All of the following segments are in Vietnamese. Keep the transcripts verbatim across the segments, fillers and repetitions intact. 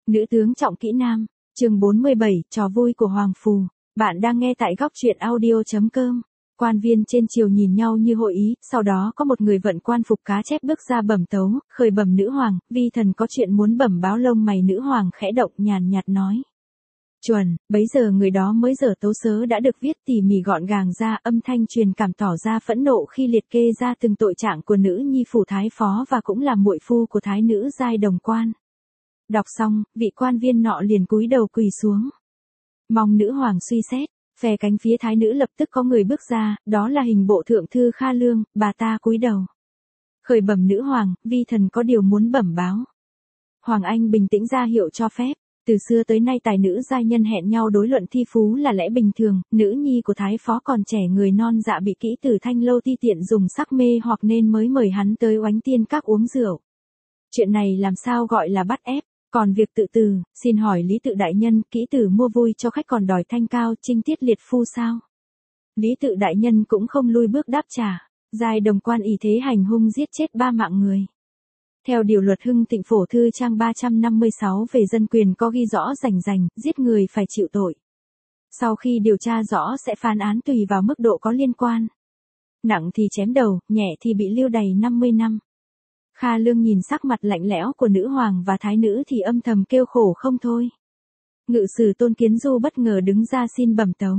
Nữ tướng trọng kỹ nam, chương bốn mươi bảy, trò vui của Hoàng Phù. Bạn đang nghe tại góc truyện audio.com. Quan viên trên triều nhìn nhau như hội ý, sau đó có một người vận quan phục cá chép bước ra bẩm tấu, khởi bẩm nữ hoàng, vi thần có chuyện muốn bẩm báo. Lông mày nữ hoàng khẽ động, nhàn nhạt nói. Chuẩn, bấy giờ người đó mới dở tấu sớ đã được viết tỉ mỉ gọn gàng ra, âm thanh truyền cảm tỏ ra phẫn nộ khi liệt kê ra từng tội trạng của nữ nhi phủ thái phó và cũng là muội phu của thái nữ giai đồng quan. Đọc xong, vị quan viên nọ liền cúi đầu quỳ xuống. Mong nữ hoàng suy xét. Phe cánh phía thái nữ lập tức có người bước ra, đó là hình bộ thượng thư Kha Lương, bà ta cúi đầu. Khởi bẩm nữ hoàng, vi thần có điều muốn bẩm báo. Hoàng Anh bình tĩnh ra hiệu cho phép. Từ xưa tới nay tài nữ giai nhân hẹn nhau đối luận thi phú là lẽ bình thường, nữ nhi của thái phó còn trẻ người non dạ bị kỹ tử Thanh Lâu ti tiện dùng sắc mê hoặc nên mới mời hắn tới oánh tiên các uống rượu. Chuyện này làm sao gọi là bắt ép, còn việc tự tử, xin hỏi Lý Tự đại nhân, kỹ tử mua vui cho khách còn đòi thanh cao, trinh tiết liệt phu sao? Lý Tự đại nhân cũng không lui bước đáp trả, giai đồng quan ỷ thế hành hung giết chết ba mạng người. Theo điều luật Hưng Thịnh Phổ Thư trang ba trăm năm mươi sáu về dân quyền có ghi rõ rành rành, giết người phải chịu tội. Sau khi điều tra rõ sẽ phán án tùy vào mức độ có liên quan. Nặng thì chém đầu, nhẹ thì bị lưu đày năm mươi năm. Kha Lương nhìn sắc mặt lạnh lẽo của nữ hoàng và thái nữ thì âm thầm kêu khổ không thôi. Ngự sử Tôn Kiến Du bất ngờ đứng ra xin bẩm tấu.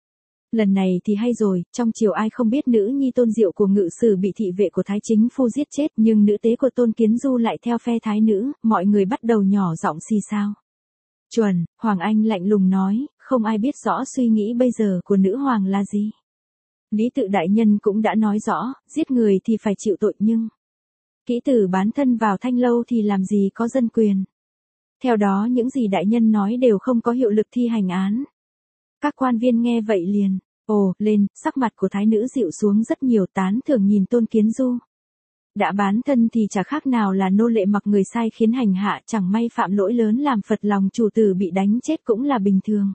Lần này thì hay rồi, trong triều ai không biết nữ nhi Tôn Diệu của ngự sử bị thị vệ của thái chính phu giết chết, nhưng nữ tế của Tôn Kiến Du lại theo phe thái nữ, mọi người bắt đầu nhỏ giọng xì xao. Chuẩn, Hoàng Anh lạnh lùng nói, không ai biết rõ suy nghĩ bây giờ của nữ hoàng là gì. Lý Tự đại nhân cũng đã nói rõ, giết người thì phải chịu tội nhưng kỹ tử bán thân vào Thanh Lâu thì làm gì có dân quyền. Theo đó những gì đại nhân nói đều không có hiệu lực thi hành án. Các quan viên nghe vậy liền, ồ, lên, sắc mặt của thái nữ dịu xuống rất nhiều, tán thưởng nhìn Tôn Kiến Du. Đã bán thân thì chả khác nào là nô lệ mặc người sai khiến hành hạ, chẳng may phạm lỗi lớn làm phật lòng chủ tử bị đánh chết cũng là bình thường.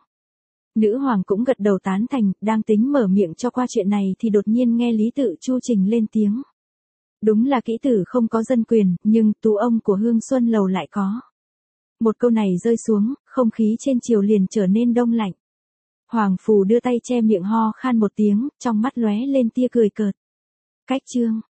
Nữ hoàng cũng gật đầu tán thành, đang tính mở miệng cho qua chuyện này thì đột nhiên nghe Lý Tự chu trình lên tiếng. Đúng là kỹ tử không có dân quyền, nhưng tú ông của Hương Xuân Lầu lại có. Một câu này rơi xuống, không khí trên triều liền trở nên đông lạnh. Hoàng Phù đưa tay che miệng ho khan một tiếng, trong mắt lóe lên tia cười cợt. Cách chương,